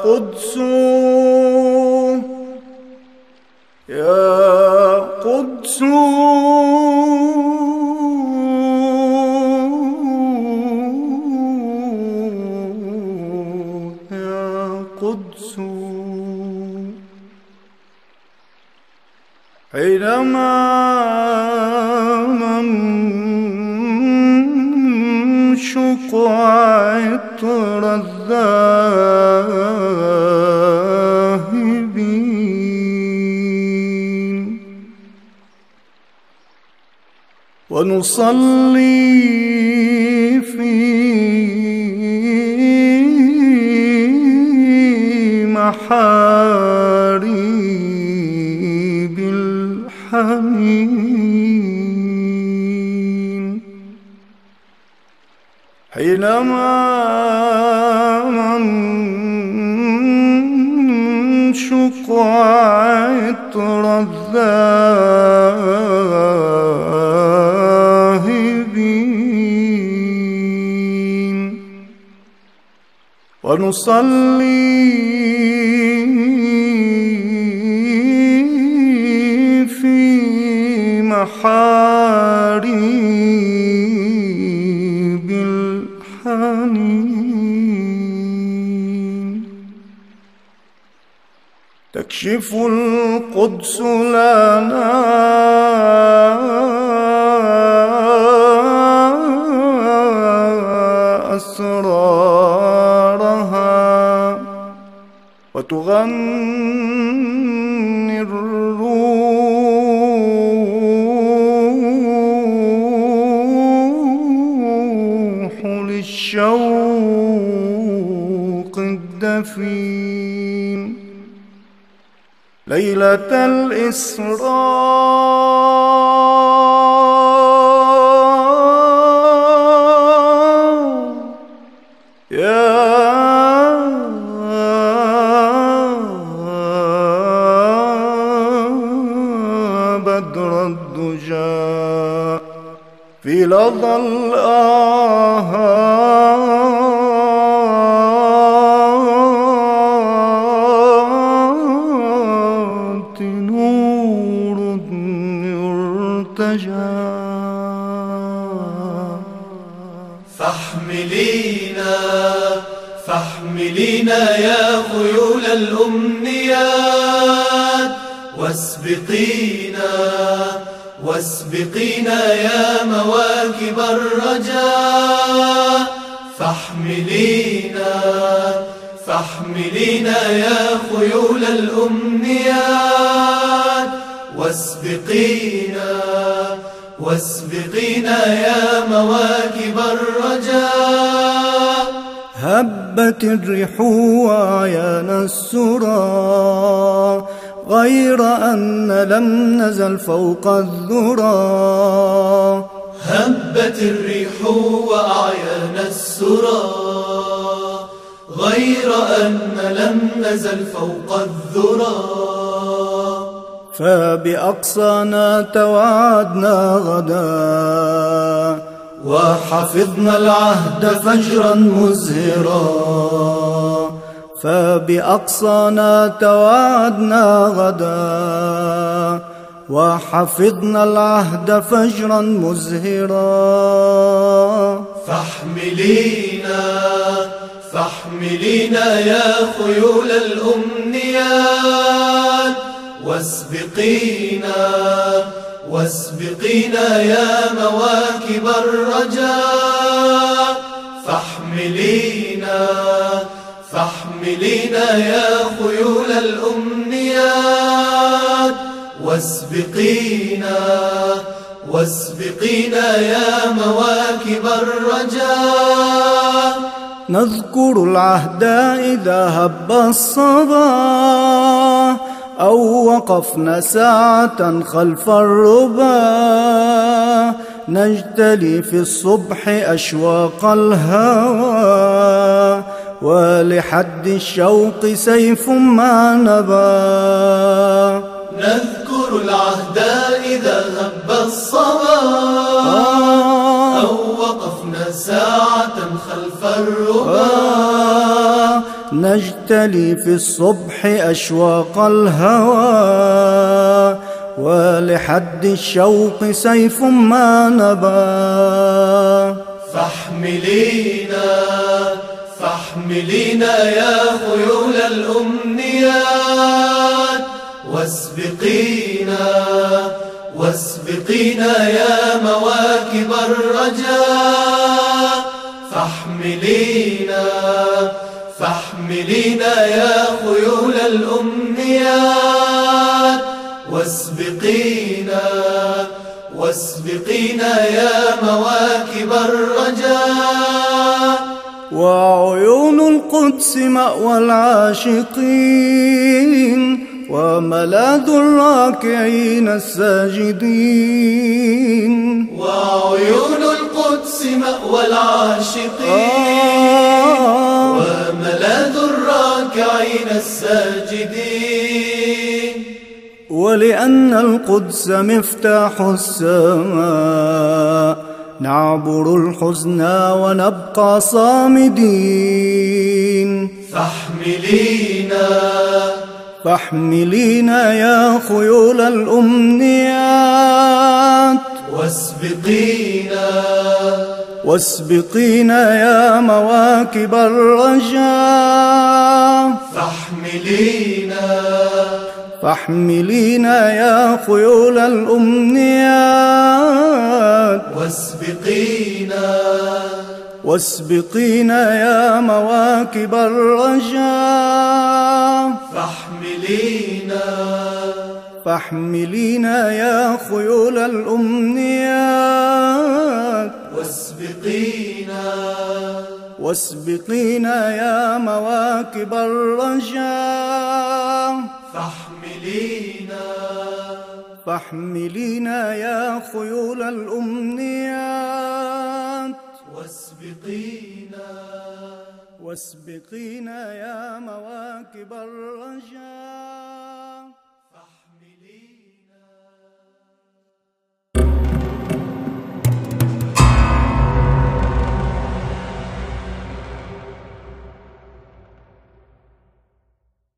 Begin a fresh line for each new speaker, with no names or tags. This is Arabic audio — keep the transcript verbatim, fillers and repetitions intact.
قدس يا قدس يا قدس حينما نمشق عطر الذاهبين ونصلي في محاريب الحنين حينما ننشق عطر الذاهبين ونصلي في محاريب الحنين تكشف القدس لنا أسرارها وتغني الروح للشوق الدفين ليلة الإسراء يا بدر الدجى في لظى الآهات نور يرتجى
فاحملينا فاحملينا يا خيول الأمنيات واسبقينا واسبقينا يا مواكب الرجاء فاحملينا فاحملينا يا خيول الأمنيات واسبقينا واسبقينا يا مواكب الرجاء
هبت الريح وعيان السرى غير أن لم نزل فوق الذرى
هبت الريح وأعيان السرى غير أن لم نزل فوق الذرى
فبأقصانا توعدنا غدا
وحفظنا العهد فجرا مزهرا
فبأقصانا توعدنا غدا وحفظنا العهد فجرا مزهرا
فاحملينا فاحملينا يا خيول الأمنيات واسبقينا واسبقينا يا مواكب الرجاء فاحملينا فاحملينا يا خيول الأمنيات واسبقينا واسبقينا يا مواكب الرجاء
نذكر العهد إذا هب الصبا أو وقفنا ساعة خلف الربا نجتلي في الصبح أشواق الهوى ولحد الشوق سيف ما نبا
نذكر العهد إذا هب الصبا أو وقفنا ساعة خلف الربا
نجتلي في الصبح أشواق الهوى، ولحد الشوق سيف ما نبى.
فاحملينا فاحملينا يا خيول الأمنيات، واسبقينا واسبقينا يا مواكب الرجاء. فاحملينا فاحملينا يا خيول الأمنيات، واسبقينا واسبقينا يا مواكب الرجاء.
وعيون القدس مأوى العاشقين، وملاذ الراكعين الساجدين.
وعيون القدس مأوى العاشقين، آه وملاذ الراكعين الساجدين.
ولأن القدس مفتاح السماء، نعبر الحزن ونبقى صامدين.
فاحملينا
فاحملينا يا خيول الأمنيات،
واسبقينا
واسبقينا يا مواكب الرجاء.
فاحملينا
فاحملينا يا خيول الأمنيات،
واسبقينا
واسبقينا يا مواكب الرجاء.
فاحملينا
فاحملينا يا خيول الأمنيات،
واسبقينا
واسبقينا يا مواكب الرجاء.
فاحملينا
فاحملينا يا خيول الأمنيات،
واسبقينا
واسبقينا يا مواكب الرجاء.